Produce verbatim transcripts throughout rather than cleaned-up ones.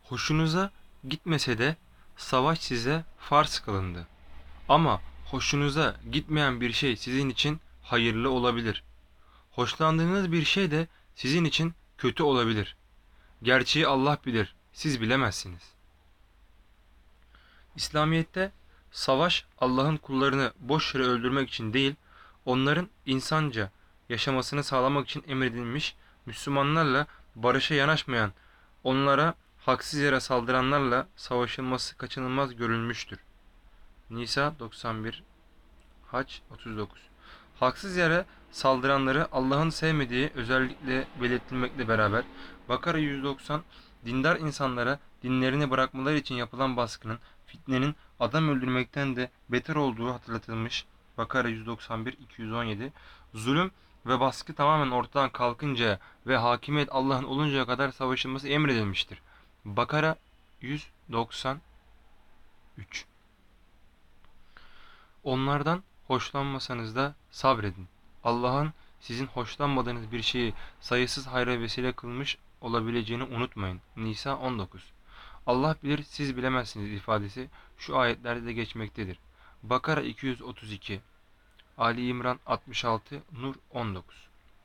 Hoşunuza gitmese de savaş size farz kılındı. Ama hoşunuza gitmeyen bir şey sizin için hayırlı olabilir. Hoşlandığınız bir şey de sizin için kötü olabilir. Gerçeği Allah bilir, siz bilemezsiniz. İslamiyet'te savaş Allah'ın kullarını boş yere öldürmek için değil, onların insanca yaşamasını sağlamak için emredilmiş, Müslümanlarla barışa yanaşmayan, onlara haksız yere saldıranlarla savaşılması kaçınılmaz görülmüştür. Nisa doksan bir, Haç otuz dokuz. Haksız yere saldıranları Allah'ın sevmediği özellikle belirtilmekle beraber Bakara yüz doksan dindar insanlara dinlerini bırakmaları için yapılan baskının, fitnenin adam öldürmekten de beter olduğu hatırlatılmış. Bakara yüz doksan bir iki yüz on yedi. Zulüm ve baskı tamamen ortadan kalkıncaya ve hakimiyet Allah'ın oluncaya kadar savaşılması emredilmiştir. Bakara yüz doksan üç. Onlardan hoşlanmasanız da sabredin. Allah'ın sizin hoşlanmadığınız bir şeyi sayısız hayra vesile kılmış olabileceğini unutmayın. Nisa on dokuz. Allah bilir siz bilemezsiniz ifadesi şu ayetlerde de geçmektedir. Bakara iki yüz otuz iki, Ali İmran altmış altı, Nur on dokuz.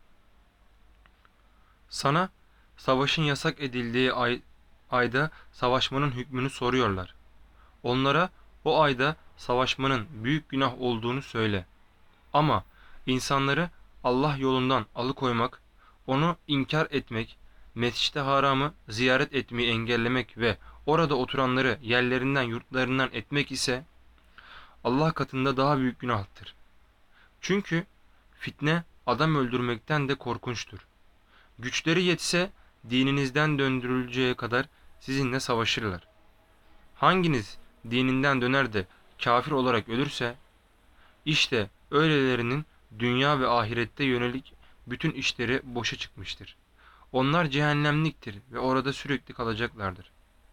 Sana savaşın yasak edildiği ay, ayda savaşmanın hükmünü soruyorlar. Onlara o ayda savaşmanın büyük günah olduğunu söyle. Ama insanları Allah yolundan alıkoymak, onu inkar etmek, Mescid-i Haram'ı ziyaret etmeyi engellemek ve orada oturanları yerlerinden yurtlarından etmek ise Allah katında daha büyük günahtır. Çünkü fitne adam öldürmekten de korkunçtur. Güçleri yetse dininizden döndürüleceği kadar sizinle savaşırlar. Hanginiz dininden döner de kafir olarak ölürse, İşte öylelerinin dünya ve ahirette yönelik bütün işleri boşa çıkmıştır. Onlar cehennemliktir ve orada sürekli kalacaklardır.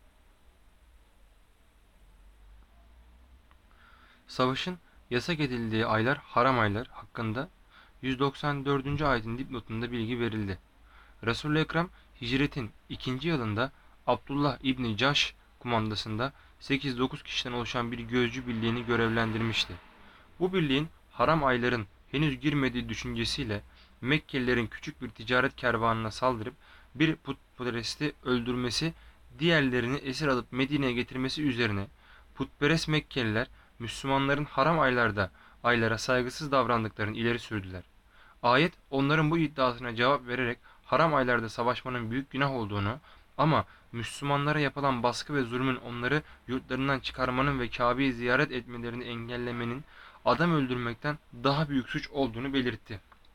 Savaşın yasak edildiği aylar haram aylar hakkında yüz doksan dördüncü ayetin dipnotunda bilgi verildi. Resul-i Ekrem hicretin ikinci yılında Abdullah İbni Caş kumandasında sekiz dokuz kişiden oluşan bir gözcü birliğini görevlendirmişti. Bu birliğin haram ayların henüz girmediği düşüncesiyle Mekkelilerin küçük bir ticaret kervanına saldırıp bir putperesti öldürmesi, diğerlerini esir alıp Medine'ye getirmesi üzerine putperest Mekkeliler Müslümanların haram aylarda aylara saygısız davrandıklarını ileri sürdüler. Ayet onların bu iddiasına cevap vererek haram aylarda savaşmanın büyük günah olduğunu ama Müslümanlara yapılan baskı ve zulmün onları yurtlarından çıkarmanın ve Kabe'yi ziyaret etmelerini engellemenin adam öldürmekten daha büyük suç olduğunu belirtti.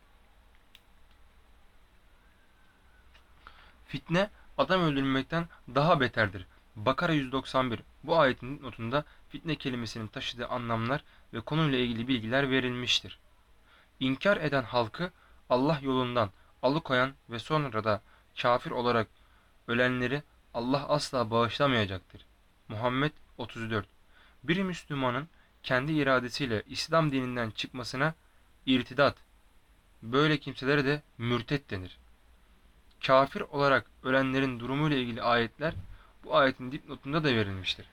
Fitne adam öldürmekten daha beterdir. Bakara yüz doksan bir. Bu ayetin notunda fitne kelimesinin taşıdığı anlamlar ve konuyla ilgili bilgiler verilmiştir. İnkar eden halkı Allah yolundan alıkoyan ve sonra da kafir olarak ölenleri Allah asla bağışlamayacaktır. Muhammed otuz dört. Bir Müslümanın kendi iradesiyle İslam dininden çıkmasına irtidat, böyle kimselere de mürtet denir. Kafir olarak ölenlerin durumuyla ilgili ayetler bu ayetin dipnotunda da verilmiştir.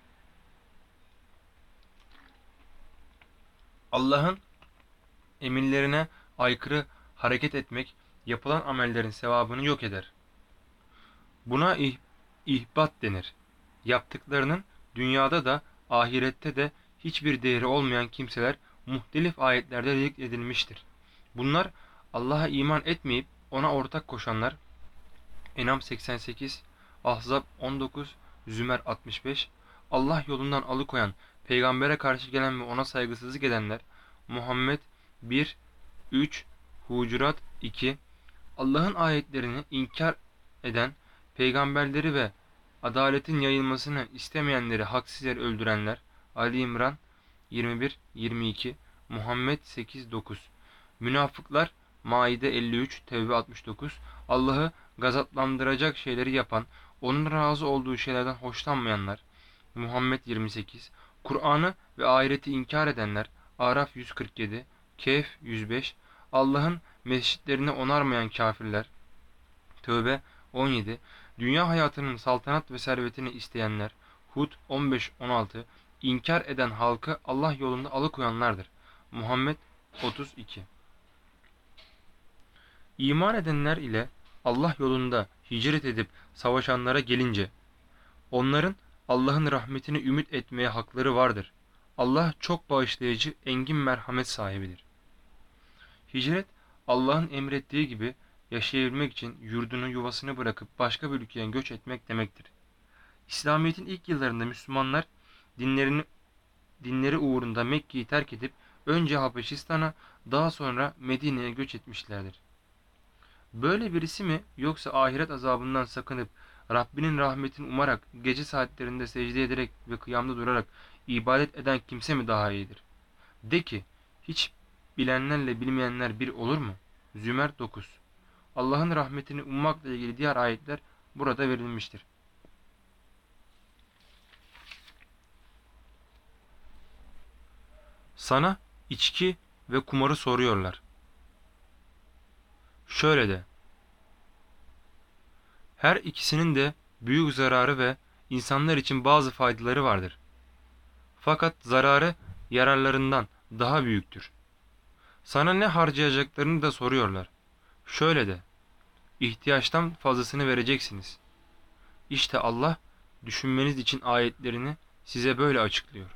Allah'ın emirlerine aykırı hareket etmek yapılan amellerin sevabını yok eder. Buna ih ihbat denir. Yaptıklarının dünyada da ahirette de hiçbir değeri olmayan kimseler muhtelif ayetlerde zikredilmiştir. Bunlar Allah'a iman etmeyip ona ortak koşanlar, En'am seksen sekiz, Ahzab on dokuz, Zümer altmış beş, Allah yolundan alıkoyan, peygambere karşı gelen ve ona saygısızlık edenler, Muhammed bir, üç, Hucurat iki, Allah'ın ayetlerini inkar eden, peygamberleri ve adaletin yayılmasını istemeyenleri haksız yere öldürenler, Ali İmran yirmi bir yirmi iki, Muhammed sekiz dokuz, münafıklar, Maide elli üç, Tevbe altmış dokuz, Allah'ı gazaplandıracak şeyleri yapan, onun razı olduğu şeylerden hoşlanmayanlar, Muhammed yirmi sekiz, Kur'an'ı ve ahireti inkar edenler, Araf yüz kırk yedi, Kehf yüz beş, Allah'ın mescitlerini onarmayan kafirler, Tövbe on yedi. Dünya hayatının saltanat ve servetini isteyenler. Hud on beş on altı. İnkar eden halkı Allah yolunda alıkoyanlardır. Muhammed otuz iki. İman edenler ile Allah yolunda hicret edip savaşanlara gelince, onların Allah'ın rahmetini ümit etmeye hakları vardır. Allah çok bağışlayıcı, engin merhamet sahibidir. Hicret, Allah'ın emrettiği gibi yaşayabilmek için yurdunu, yuvasını bırakıp başka bir ülkeye göç etmek demektir. İslamiyet'in ilk yıllarında Müslümanlar dinlerini, dinleri uğrunda Mekke'yi terk edip önce Habeşistan'a, daha sonra Medine'ye göç etmişlerdir. Böyle birisi mi, yoksa ahiret azabından sakınıp Rabbinin rahmetini umarak gece saatlerinde secde ederek ve kıyamda durarak ibadet eden kimse mi daha iyidir? De ki, hiç bilenlerle bilmeyenler bir olur mu? Zümer dokuz. Allah'ın rahmetini ummakla ilgili diğer ayetler burada verilmiştir. Sana içki ve kumarı soruyorlar. Şöyle de, her ikisinin de büyük zararı ve insanlar için bazı faydaları vardır. Fakat zararı yararlarından daha büyüktür. Sana ne harcayacaklarını da soruyorlar. Şöyle de, ihtiyaçtan fazlasını vereceksiniz. İşte Allah düşünmeniz için ayetlerini size böyle açıklıyor.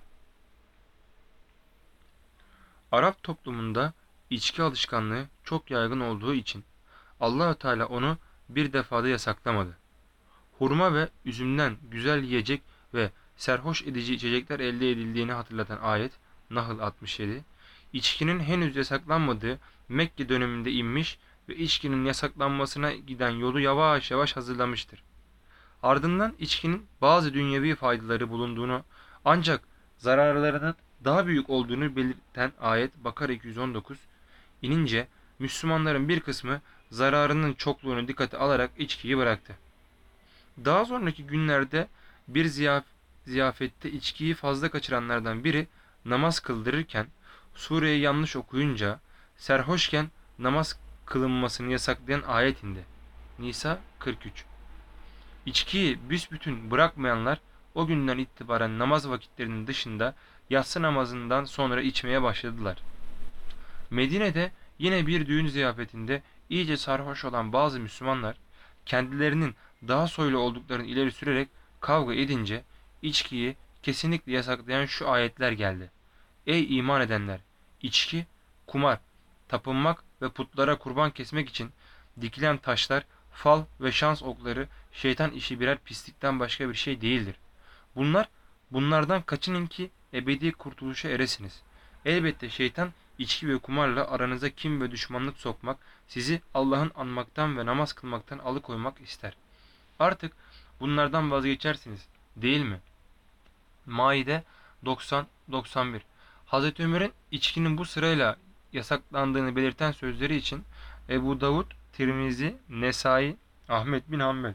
Arap toplumunda içki alışkanlığı çok yaygın olduğu için Allah-u Teala onu bir defada yasaklamadı. Hurma ve üzümden güzel yiyecek ve serhoş edici içecekler elde edildiğini hatırlatan ayet Nahl altmış yedi, içkinin henüz yasaklanmadığı Mekke döneminde inmiş ve içkinin yasaklanmasına giden yolu yavaş yavaş hazırlamıştır. Ardından içkinin bazı dünyevi faydaları bulunduğunu, ancak zararlarının daha büyük olduğunu belirten ayet Bakara iki yüz on dokuz inince Müslümanların bir kısmı zararının çokluğunu dikkate alarak içkiyi bıraktı. Daha sonraki günlerde bir ziyaf ziyafette içkiyi fazla kaçıranlardan biri namaz kıldırırken sureyi yanlış okuyunca serhoşken namaz kılınmasını yasaklayan ayet indi. Nisa kırk üç. İçkiyi büsbütün bırakmayanlar o günden itibaren namaz vakitlerinin dışında yatsı namazından sonra içmeye başladılar. Medine'de yine bir düğün ziyafetinde iyice sarhoş olan bazı Müslümanlar kendilerinin daha soylu olduklarını ileri sürerek kavga edince içkiyi kesinlikle yasaklayan şu ayetler geldi. Ey iman edenler! İçki, kumar, tapınmak ve putlara kurban kesmek için dikilen taşlar, fal ve şans okları şeytan işi birer pislikten başka bir şey değildir. Bunlar, bunlardan kaçının ki ebedi kurtuluşa eresiniz. Elbette şeytan içki ve kumarla aranıza kin ve düşmanlık sokmak, sizi Allah'ın anmaktan ve namaz kılmaktan alıkoymak ister. Artık bunlardan vazgeçersiniz, değil mi? Maide doksan doksan bir. Hazreti Ömer'in içkinin bu sırayla yasaklandığını belirten sözleri için Ebu Davud, Tirmizi, Nesai, Ahmet bin Hanbel.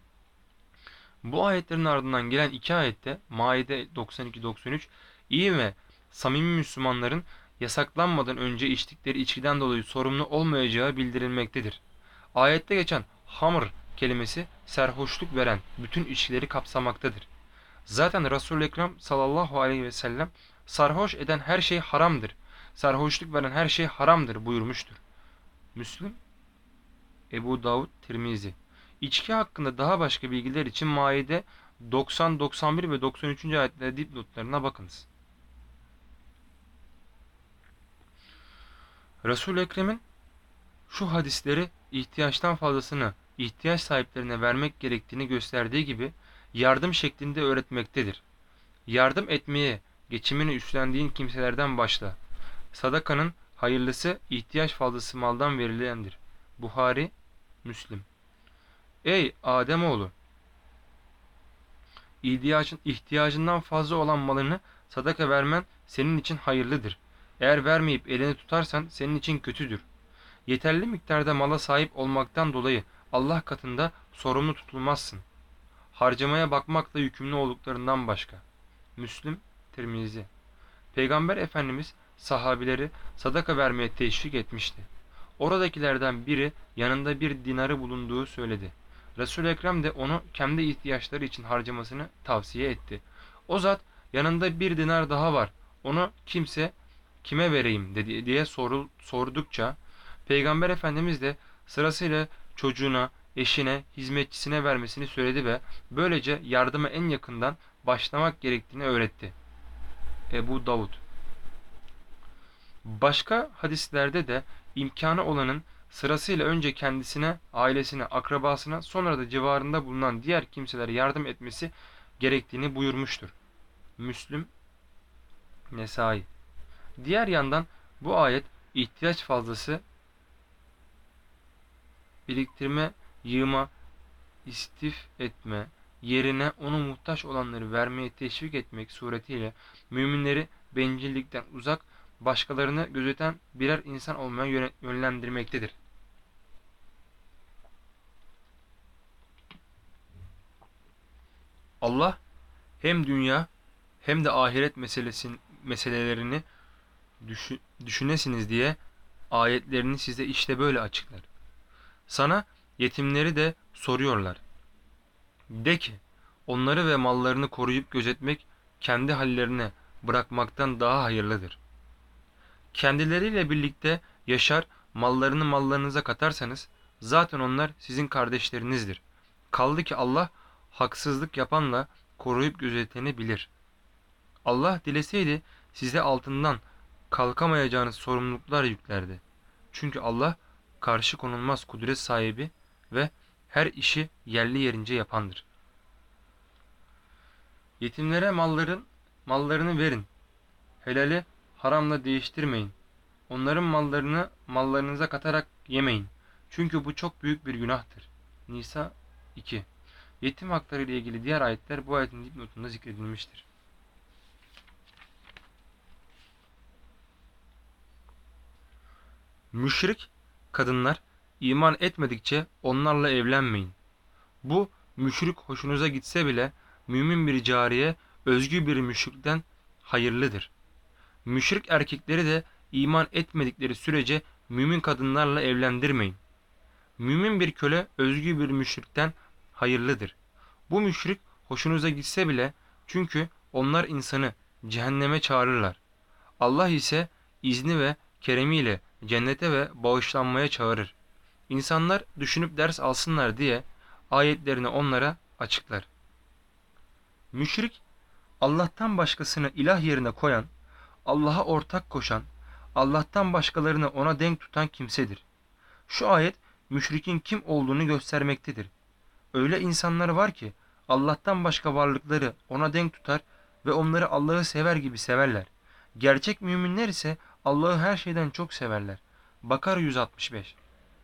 Bu ayetlerin ardından gelen iki ayette Maide doksan iki doksan üç iyi ve samimi Müslümanların yasaklanmadan önce içtikleri içkiden dolayı sorumlu olmayacağı bildirilmektedir. Ayette geçen hamr kelimesi serhoşluk veren bütün içkileri kapsamaktadır. Zaten Resul-i Ekrem sallallahu aleyhi ve sellem sarhoş eden her şey haramdır, sarhoşluk veren her şey haramdır buyurmuştur. Müslim, Ebu Davud, Tirmizi. İçki hakkında daha başka bilgiler için Maide doksan doksan bir ve doksan üçüncü ayetler dipnotlarına bakınız. Resul-i Ekrem'in şu hadisleri ihtiyaçtan fazlasını ihtiyaç sahiplerine vermek gerektiğini gösterdiği gibi yardım şeklinde öğretmektedir. Yardım etmeye geçimini üstlendiğin kimselerden başla. Sadakanın hayırlısı ihtiyaç fazlası maldan verilendir. Buhari, Müslim. Ey Ademoğlu! İhtiyacın, ihtiyacından fazla olan malını sadaka vermen senin için hayırlıdır. Eğer vermeyip elini tutarsan senin için kötüdür. Yeterli miktarda mala sahip olmaktan dolayı Allah katında sorumlu tutulmazsın. Harcamaya bakmakla yükümlü olduklarından başka. Müslim, Tirmizi. Peygamber Efendimiz sahabileri sadaka vermeye teşvik etmişti. Oradakilerden biri yanında bir dinarı bulunduğu söyledi. Resul-i Ekrem de onu kendi ihtiyaçları için harcamasını tavsiye etti. O zat yanında bir dinar daha var. Onu kimse kime vereyim dedi diye sorul, sordukça Peygamber Efendimiz de sırasıyla çocuğuna, eşine, hizmetçisine vermesini söyledi ve böylece yardıma en yakından başlamak gerektiğini öğretti. Ebu Davud. Başka hadislerde de imkanı olanın sırasıyla önce kendisine, ailesine, akrabasına, sonra da civarında bulunan diğer kimselere yardım etmesi gerektiğini buyurmuştur. Müslüm, Nesai. Diğer yandan bu ayet ihtiyaç fazlası biriktirme, yığma, istif etme, yerine onu muhtaç olanları vermeye teşvik etmek suretiyle müminleri bencillikten uzak, başkalarını gözeten birer insan olmaya yönlendirmektedir. Allah hem dünya hem de ahiret meselesin, meselelerini düşü, düşünesiniz diye ayetlerini size işte böyle açıklar. Sana yetimleri de soruyorlar. De ki, onları ve mallarını koruyup gözetmek kendi hallerine bırakmaktan daha hayırlıdır. Kendileriyle birlikte yaşar, mallarını mallarınıza katarsanız zaten onlar sizin kardeşlerinizdir. Kaldı ki Allah haksızlık yapanla koruyup gözeteni bilir. Allah dileseydi size altından kalkamayacağınız sorumluluklar yüklerdi. Çünkü Allah karşı konulmaz kudret sahibi ve her işi yerli yerince yapandır. Yetimlere malların mallarını verin. Helali haramla değiştirmeyin. Onların mallarını mallarınıza katarak yemeyin. Çünkü bu çok büyük bir günahtır. Nisa iki. Yetim hakları ile ilgili diğer ayetler bu ayetin dipnotunda zikredilmiştir. Müşrik kadınlar iman etmedikçe onlarla evlenmeyin. Bu müşrik hoşunuza gitse bile mümin bir cariye özgü bir müşrikten hayırlıdır. Müşrik erkekleri de iman etmedikleri sürece mümin kadınlarla evlendirmeyin. Mümin bir köle özgü bir müşrikten hayırlıdır. Bu müşrik hoşunuza gitse bile çünkü onlar insanı cehenneme çağırırlar. Allah ise izni ve keremiyle cennete ve bağışlanmaya çağırır. İnsanlar düşünüp ders alsınlar diye ayetlerini onlara açıklar. Müşrik, Allah'tan başkasını ilah yerine koyan, Allah'a ortak koşan, Allah'tan başkalarını ona denk tutan kimsedir. Şu ayet müşrikin kim olduğunu göstermektedir. Öyle insanlar var ki Allah'tan başka varlıkları ona denk tutar ve onları Allah'ı sever gibi severler. Gerçek müminler ise Allah'ı her şeyden çok severler. Bakara yüz altmış beş.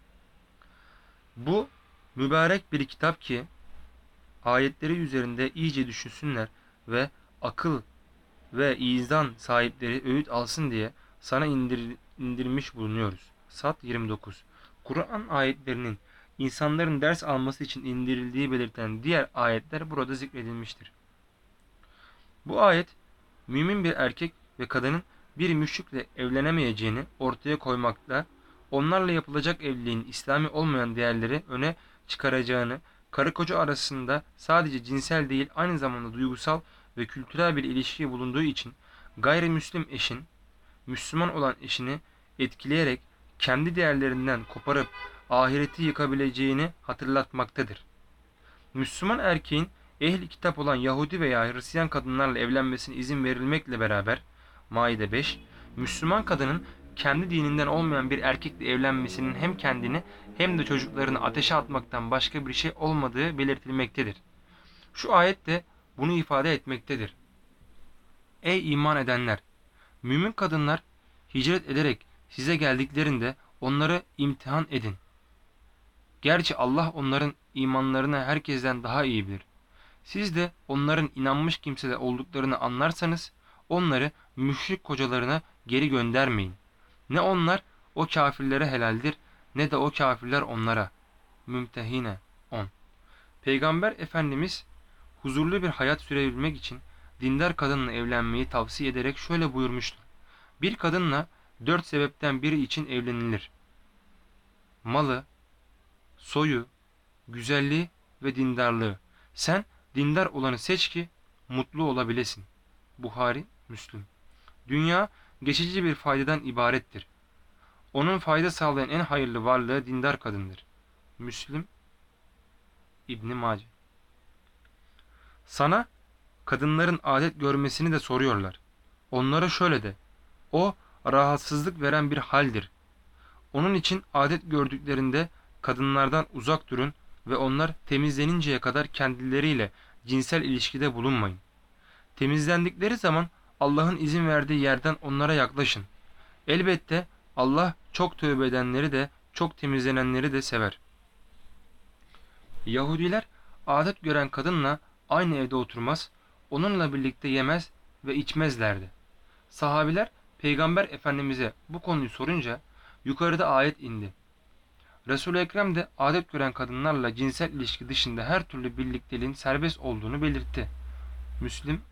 Bu mübarek bir kitap ki ayetleri üzerinde iyice düşünsünler ve akıl ve izan sahipleri öğüt alsın diye sana indir, indirmiş bulunuyoruz. Sat yirmi dokuz. Kur'an ayetlerinin insanların ders alması için indirildiği belirten diğer ayetler burada zikredilmiştir. Bu ayet mümin bir erkek ve kadının bir müşrikle evlenemeyeceğini ortaya koymakta, onlarla yapılacak evliliğin İslami olmayan değerleri öne çıkaracağını, karı koca arasında sadece cinsel değil aynı zamanda duygusal ve kültürel bir ilişki bulunduğu için gayrimüslim eşin Müslüman olan eşini etkileyerek kendi değerlerinden koparıp ahireti yıkabileceğini hatırlatmaktadır. Müslüman erkeğin ehli kitap olan Yahudi veya Hristiyan kadınlarla evlenmesine izin verilmekle beraber Maide beş, Müslüman kadının kendi dininden olmayan bir erkekle evlenmesinin hem kendini hem de çocuklarını ateşe atmaktan başka bir şey olmadığı belirtilmektedir. Şu ayet de bunu ifade etmektedir. Ey iman edenler! Mümin kadınlar hicret ederek size geldiklerinde onları imtihan edin. Gerçi Allah onların imanlarını herkesten daha iyi bilir. Siz de onların inanmış kimseler olduklarını anlarsanız onları müşrik kocalarına geri göndermeyin. Ne onlar o kafirlere helaldir ne de o kafirler onlara. Mümtehine on. Peygamber Efendimiz huzurlu bir hayat sürebilmek için dindar kadınla evlenmeyi tavsiye ederek şöyle buyurmuştur. Bir kadınla dört sebepten biri için evlenilir. Malı, soyu, güzelliği ve dindarlığı. Sen dindar olanı seç ki mutlu olabilesin. Buhari, Müslüm. Dünya geçici bir faydadan ibarettir. Onun fayda sağlayan en hayırlı varlığı dindar kadındır. Müslim, İbn Mace. Sana kadınların adet görmesini de soruyorlar. Onlara şöyle de: o rahatsızlık veren bir haldir. Onun için adet gördüklerinde kadınlardan uzak durun ve onlar temizleninceye kadar kendileriyle cinsel ilişkide bulunmayın. Temizlendikleri zaman Allah'ın izin verdiği yerden onlara yaklaşın. Elbette Allah çok tövbe edenleri de çok temizlenenleri de sever. Yahudiler adet gören kadınla aynı evde oturmaz, onunla birlikte yemez ve içmezlerdi. Sahabiler Peygamber Efendimiz'e bu konuyu sorunca yukarıda ayet indi. Resul-i Ekrem de adet gören kadınlarla cinsel ilişki dışında her türlü birlikteliğin serbest olduğunu belirtti. Müslim,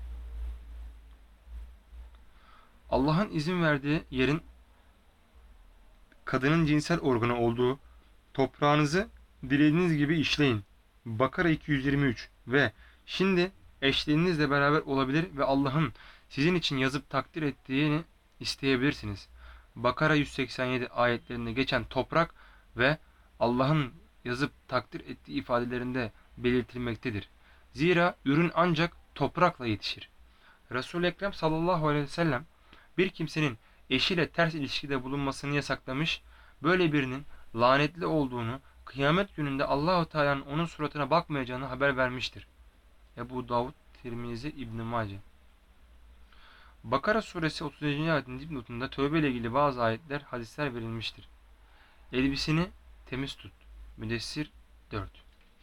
Allah'ın izin verdiği yerin kadının cinsel organı olduğu toprağınızı dilediğiniz gibi işleyin. Bakara iki yüz yirmi üç ve şimdi eşlerinizle beraber olabilir ve Allah'ın sizin için yazıp takdir ettiğini isteyebilirsiniz. Bakara yüz seksen yedi ayetlerinde geçen toprak ve Allah'ın yazıp takdir ettiği ifadelerinde belirtilmektedir. Zira ürün ancak toprakla yetişir. Resul-i Ekrem sallallahu aleyhi ve sellem bir kimsenin eşiyle ters ilişkide bulunmasını yasaklamış, böyle birinin lanetli olduğunu, kıyamet gününde Allahu Teala'nın onun suratına bakmayacağını haber vermiştir. Ebu Davud, Tirmizi, İbn Mace. Bakara suresi otuzuncu ayetin dipnotunda tövbe ile ilgili bazı ayetler, hadisler verilmiştir. Elbisini temiz tut. Müdessir dört.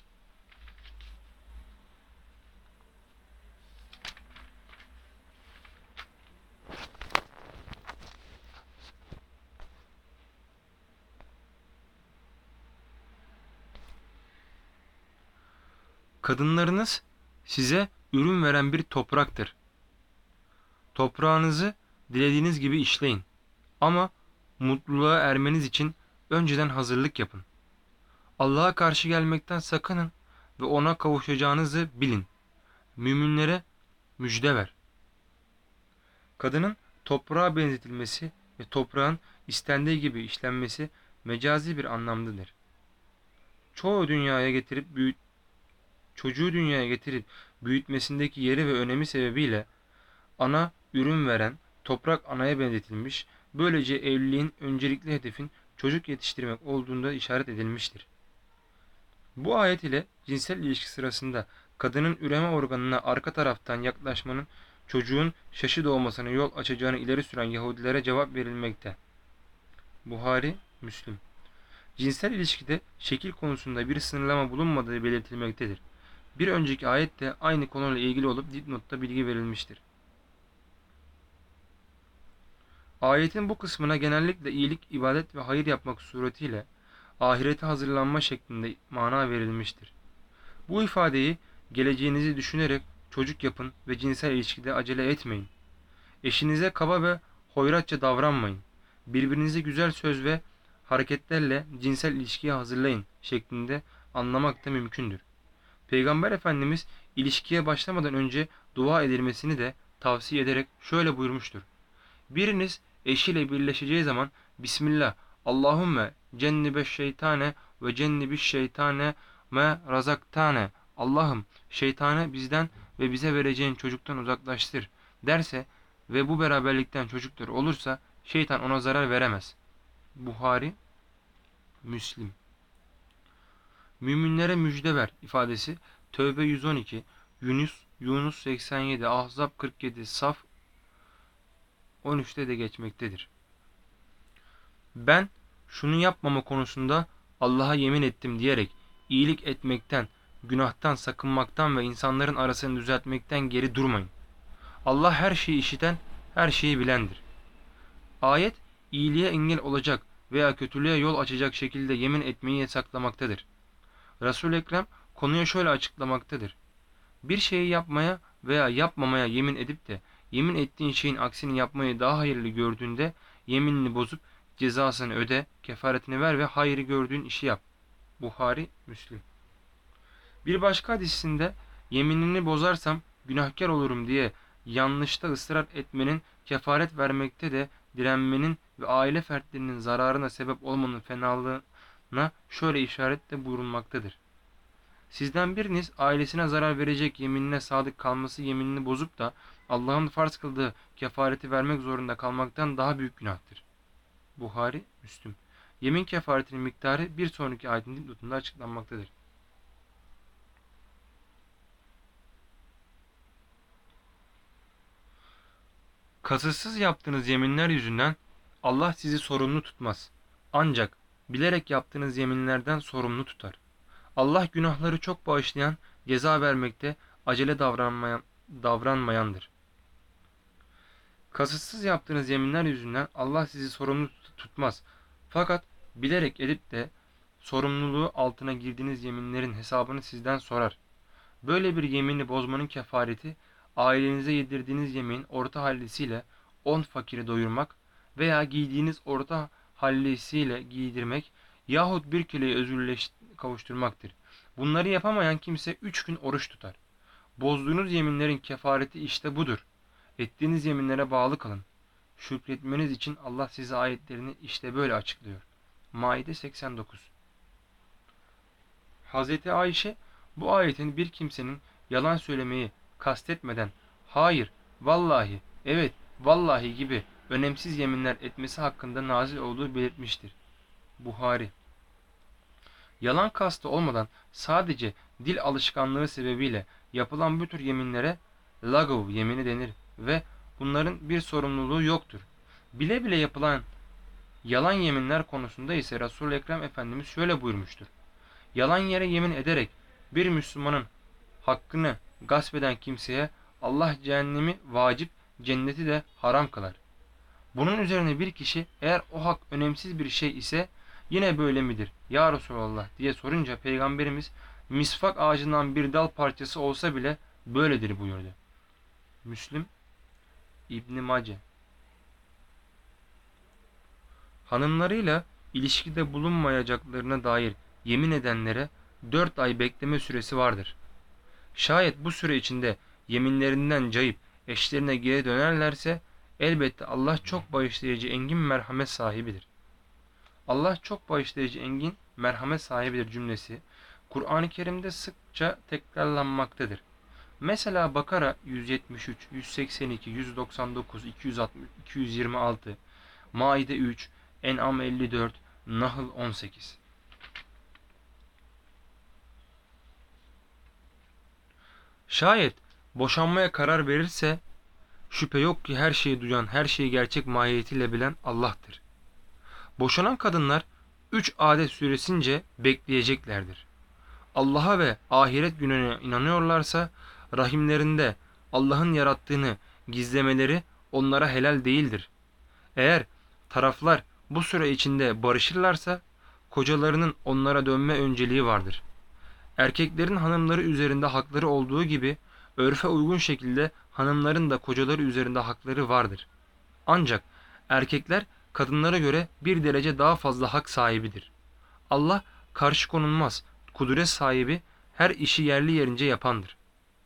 Kadınlarınız size ürün veren bir topraktır. Toprağınızı dilediğiniz gibi işleyin. Ama mutluluğa ermeniz için önceden hazırlık yapın. Allah'a karşı gelmekten sakının ve ona kavuşacağınızı bilin. Müminlere müjde ver. Kadının toprağa benzetilmesi ve toprağın istendiği gibi işlenmesi mecazi bir anlamdadır. Çoğu dünyaya getirip büyüt çocuğu dünyaya getirip büyütmesindeki yeri ve önemi sebebiyle ana ürün veren toprak anaya benzetilmiş, böylece evliliğin öncelikli hedefin çocuk yetiştirmek olduğunda işaret edilmiştir. Bu ayet ile cinsel ilişki sırasında kadının üreme organına arka taraftan yaklaşmanın çocuğun şaşı doğmasına yol açacağını ileri süren Yahudilere cevap verilmekte. Buhari, Müslim. Cinsel ilişkide şekil konusunda bir sınırlama bulunmadığı belirtilmektedir. Bir önceki ayette aynı konuyla ilgili olup dipnotta bilgi verilmiştir. Ayetin bu kısmına genellikle iyilik, ibadet ve hayır yapmak suretiyle ahirete hazırlanma şeklinde mana verilmiştir. Bu ifadeyi geleceğinizi düşünerek çocuk yapın ve cinsel ilişkide acele etmeyin. Eşinize kaba ve hoyratça davranmayın. Birbirinizi güzel söz ve hareketlerle cinsel ilişkiye hazırlayın şeklinde anlamak da mümkündür. Peygamber Efendimiz ilişkiye başlamadan önce dua edilmesini de tavsiye ederek şöyle buyurmuştur. Biriniz eşiyle birleşeceği zaman Bismillah, Allahümme cennibeş şeytane ve cennibiş şeytane me razaktane. Allah'ım şeytanı bizden ve bize vereceğin çocuktan uzaklaştır derse ve bu beraberlikten çocuklar olursa şeytan ona zarar veremez. Buhari, Müslim. Müminlere müjde ver ifadesi Tövbe yüz on iki, Yunus, Yunus seksen yedi, Ahzab kırk yedi, Saf on üçte de geçmektedir. Ben şunu yapmama konusunda Allah'a yemin ettim diyerek iyilik etmekten, günahtan sakınmaktan ve insanların arasını düzeltmekten geri durmayın. Allah her şeyi işiten, her şeyi bilendir. Ayet, iyiliğe engel olacak veya kötülüğe yol açacak şekilde yemin etmeyi yasaklamaktadır. Resul-i Ekrem konuya şöyle açıklamaktadır. Bir şeyi yapmaya veya yapmamaya yemin edip de yemin ettiğin şeyin aksini yapmayı daha hayırlı gördüğünde yeminini bozup cezasını öde, kefaretini ver ve hayrı gördüğün işi yap. Buhari, Müslim. Bir başka hadisinde yeminini bozarsam günahkar olurum diye yanlışta ısrar etmenin, kefaret vermekte de direnmenin ve aile fertlerinin zararına sebep olmanın fenalığına şöyle işarette buyurulmaktadır. Sizden biriniz ailesine zarar verecek yeminine sadık kalması yeminini bozup da Allah'ın farz kıldığı kefareti vermek zorunda kalmaktan daha büyük günahtır. Buhari, Müslüm. Yemin kefaretinin miktarı bir sonraki ayetin dipnotunda açıklanmaktadır. Kasıtsız yaptığınız yeminler yüzünden Allah sizi sorumlu tutmaz. Ancak bilerek yaptığınız yeminlerden sorumlu tutar. Allah günahları çok bağışlayan, ceza vermekte acele davranmayan, davranmayandır. Kasıtsız yaptığınız yeminler yüzünden Allah sizi sorumlu tutmaz. Fakat bilerek edip de sorumluluğu altına girdiğiniz yeminlerin hesabını sizden sorar. Böyle bir yemini bozmanın kefareti, ailenize yedirdiğiniz yemeğin orta hallisiyle on fakiri doyurmak veya giydiğiniz orta hallisiyle giydirmek yahut bir köleyi özgürleş kavuşturmaktır. Bunları yapamayan kimse üç gün oruç tutar. Bozduğunuz yeminlerin kefareti işte budur. Ettiğiniz yeminlere bağlı kalın. Şükretmeniz için Allah size ayetlerini işte böyle açıklıyor. Maide seksen dokuz. Hazreti Ayşe bu ayetin bir kimsenin yalan söylemeyi kastetmeden hayır, vallahi, evet, vallahi gibi önemsiz yeminler etmesi hakkında nazil olduğu belirtmiştir. Buhari. Yalan kastı olmadan sadece dil alışkanlığı sebebiyle yapılan bu tür yeminlere lagav yemini denir ve bunların bir sorumluluğu yoktur. Bile bile yapılan yalan yeminler konusunda ise Resul-i Ekrem Efendimiz şöyle buyurmuştur. Yalan yere yemin ederek bir Müslümanın hakkını gasp eden kimseye Allah cehennemi vacip, cenneti de haram kılar. Bunun üzerine bir kişi eğer o hak önemsiz bir şey ise yine böyle midir ya Resulallah diye sorunca Peygamberimiz misfak ağacından bir dal parçası olsa bile böyledir buyurdu. Müslim, İbn Mace. Hanımlarıyla ilişkide bulunmayacaklarına dair yemin edenlere dört ay bekleme süresi vardır. Şayet bu süre içinde yeminlerinden cayıp eşlerine geri dönerlerse elbette Allah çok bağışlayıcı engin merhamet sahibidir. Allah çok bağışlayıcı engin merhamet sahibidir cümlesi Kur'an-ı Kerim'de sıkça tekrarlanmaktadır. Mesela Bakara yüz yetmiş üç, yüz seksen iki, yüz doksan dokuz, iki yüz altmış, iki yüz yirmi altı, Maide üç, En'am elli dört, Nahl on sekiz. Şayet boşanmaya karar verirse şüphe yok ki her şeyi duyan, her şeyi gerçek mahiyetiyle bilen Allah'tır. Boşanan kadınlar üç adet süresince bekleyeceklerdir. Allah'a ve ahiret gününe inanıyorlarsa rahimlerinde Allah'ın yarattığını gizlemeleri onlara helal değildir. Eğer taraflar bu süre içinde barışırlarsa kocalarının onlara dönme önceliği vardır. Erkeklerin hanımları üzerinde hakları olduğu gibi örfe uygun şekilde hanımların da kocaları üzerinde hakları vardır. Ancak erkekler kadınlara göre bir derece daha fazla hak sahibidir. Allah karşı konulmaz, kudret sahibi, her işi yerli yerince yapandır.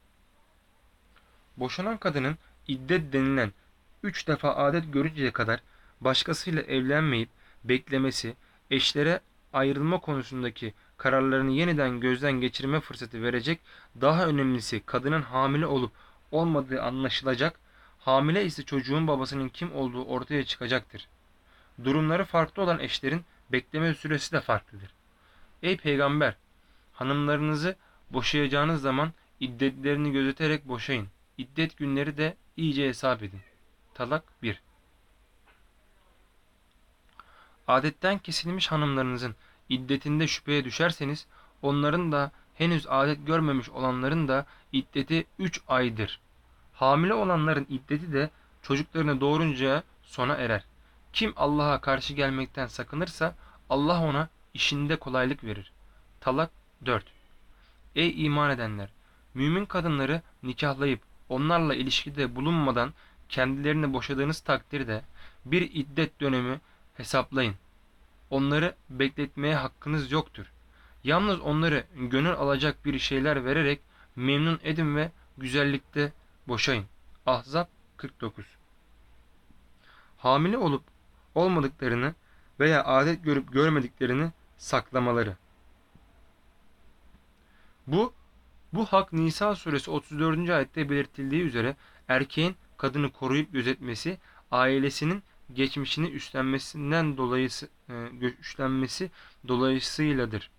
Boşanan kadının iddet denilen üç defa adet görünceye kadar başkasıyla evlenmeyip beklemesi, eşlere ayrılma konusundaki kararlarını yeniden gözden geçirme fırsatı verecek, daha önemlisi kadının hamile olup olmadığı anlaşılacak, hamile ise çocuğun babasının kim olduğu ortaya çıkacaktır. Durumları farklı olan eşlerin bekleme süresi de farklıdır. Ey peygamber! Hanımlarınızı boşayacağınız zaman iddetlerini gözeterek boşayın. İddet günleri de iyice hesap edin. Talak bir. Adetten kesilmiş hanımlarınızın iddetinde şüpheye düşerseniz onların da henüz adet görmemiş olanların da iddeti üç aydır. Hamile olanların iddeti de çocuklarını doğurunca sona erer. Kim Allah'a karşı gelmekten sakınırsa Allah ona işinde kolaylık verir. Talak dört. Ey iman edenler! Mümin kadınları nikahlayıp onlarla ilişkide bulunmadan kendilerini boşadığınız takdirde bir iddet dönemi hesaplayın. Onları bekletmeye hakkınız yoktur. Yalnız onları gönül alacak bir şeyler vererek memnun edin ve güzellikte boşayın. Ahzab kırk dokuz. Hamile olup olmadıklarını veya adet görüp görmediklerini saklamaları. Bu bu hak Nisa suresi otuz dördüncü ayette belirtildiği üzere erkeğin kadını koruyup gözetmesi, ailesinin geçmişini üstlenmesinden dolayı e, üstlenmesi dolayısıyladır.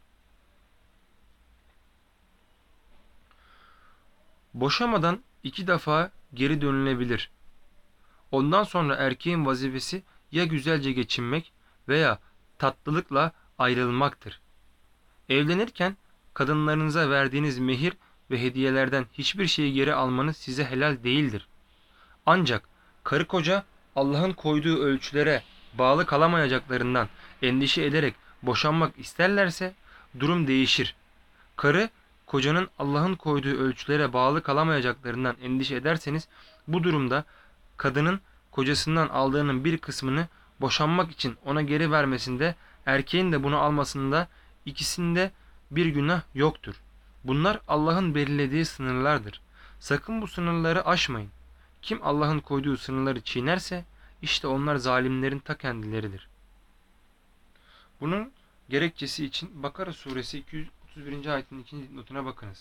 Boşamadan iki defa geri dönülebilir. Ondan sonra erkeğin vazifesi ya güzelce geçinmek veya tatlılıkla ayrılmaktır. Evlenirken kadınlarınıza verdiğiniz mehir ve hediyelerden hiçbir şeyi geri almanız size helal değildir. Ancak karı koca Allah'ın koyduğu ölçülere bağlı kalamayacaklarından endişe ederek boşanmak isterlerse durum değişir. Karı kocanın Allah'ın koyduğu ölçülere bağlı kalamayacaklarından endişe ederseniz bu durumda kadının kocasından aldığının bir kısmını boşanmak için ona geri vermesinde, erkeğin de bunu almasında ikisinde bir günah yoktur. Bunlar Allah'ın belirlediği sınırlardır. Sakın bu sınırları aşmayın. Kim Allah'ın koyduğu sınırları çiğnerse işte onlar zalimlerin ta kendileridir. Bunun gerekçesi için Bakara suresi iki yüz otuz birinci ayetin ikinci notuna bakınız.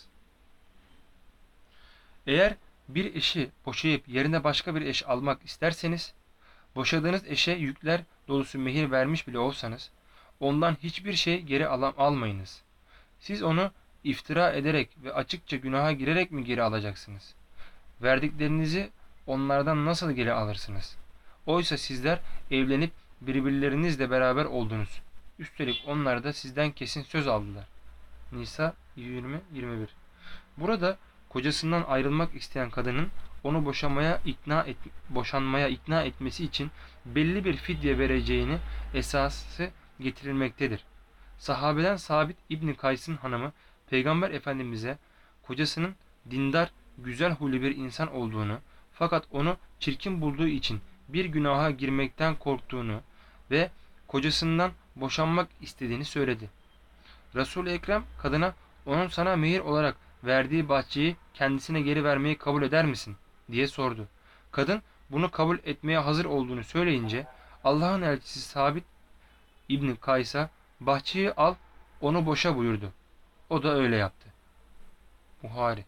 Eğer bir eşi boşayıp yerine başka bir eş almak isterseniz, boşadığınız eşe yükler dolusu mehir vermiş bile olsanız, ondan hiçbir şey geri al almayınız. Siz onu iftira ederek ve açıkça günaha girerek mi geri alacaksınız? Verdiklerinizi onlardan nasıl geri alırsınız? Oysa sizler evlenip birbirlerinizle beraber oldunuz. Üstelik onlar da sizden kesin söz aldılar. Nisa yirmi yirmi bir. Burada kocasından ayrılmak isteyen kadının onu boşamaya ikna et, boşanmaya ikna etmesi için belli bir fidye vereceğini esası getirilmektedir. Sahabeden Sabit İbni Kays'ın hanımı Peygamber Efendimiz'e kocasının dindar, güzel huylu bir insan olduğunu fakat onu çirkin bulduğu için bir günaha girmekten korktuğunu ve kocasından boşanmak istediğini söyledi. Resul-i Ekrem kadına onun sana mehir olarak verdiği bahçeyi kendisine geri vermeyi kabul eder misin diye sordu. Kadın bunu kabul etmeye hazır olduğunu söyleyince Allah'ın elçisi Sabit İbni Kays'a bahçeyi al onu boşa buyurdu. O da öyle yaptı. Buhari.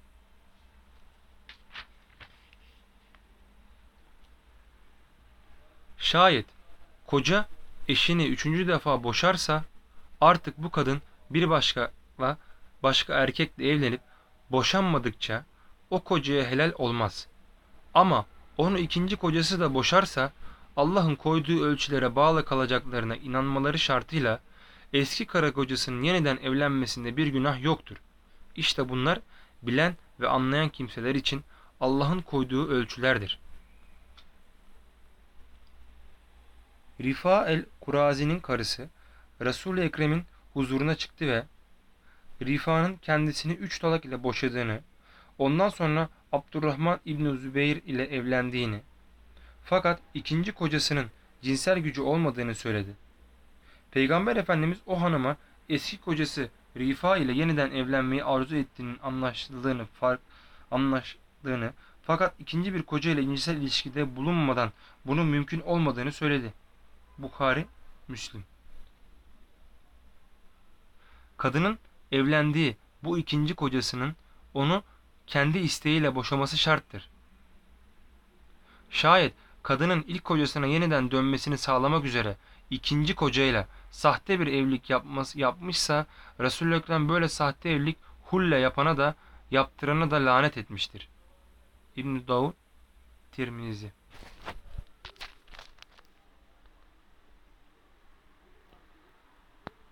Şayet koca eşini üçüncü defa boşarsa artık bu kadın bir başkayla başka erkekle evlenip boşanmadıkça o kocaya helal olmaz. Ama onu ikinci kocası da boşarsa Allah'ın koyduğu ölçülere bağlı kalacaklarına inanmaları şartıyla eski karı kocasının yeniden evlenmesinde bir günah yoktur. İşte bunlar bilen ve anlayan kimseler için Allah'ın koyduğu ölçülerdir. Rifa el-Kurazi'nin karısı Resul-i Ekrem'in huzuruna çıktı ve Rifa'nın kendisini üç talak ile boşadığını, ondan sonra Abdurrahman İbni Zübeyir ile evlendiğini, fakat ikinci kocasının cinsel gücü olmadığını söyledi. Peygamber Efendimiz o hanıma eski kocası Rifa ile yeniden evlenmeyi arzu ettiğinin anlaşıldığını, fark, anlaştığını fakat ikinci bir koca ile cinsel ilişkide bulunmadan bunun mümkün olmadığını söyledi. Bukhari, Müslim. Kadının evlendiği bu ikinci kocasının onu kendi isteğiyle boşaması şarttır. Şayet kadının ilk kocasına yeniden dönmesini sağlamak üzere ikinci kocayla sahte bir evlilik yapması, yapmışsa Resul-i Ekrem böyle sahte evlilik hulle yapana da yaptırana da lanet etmiştir. İbn-i Davud, Tirmizi.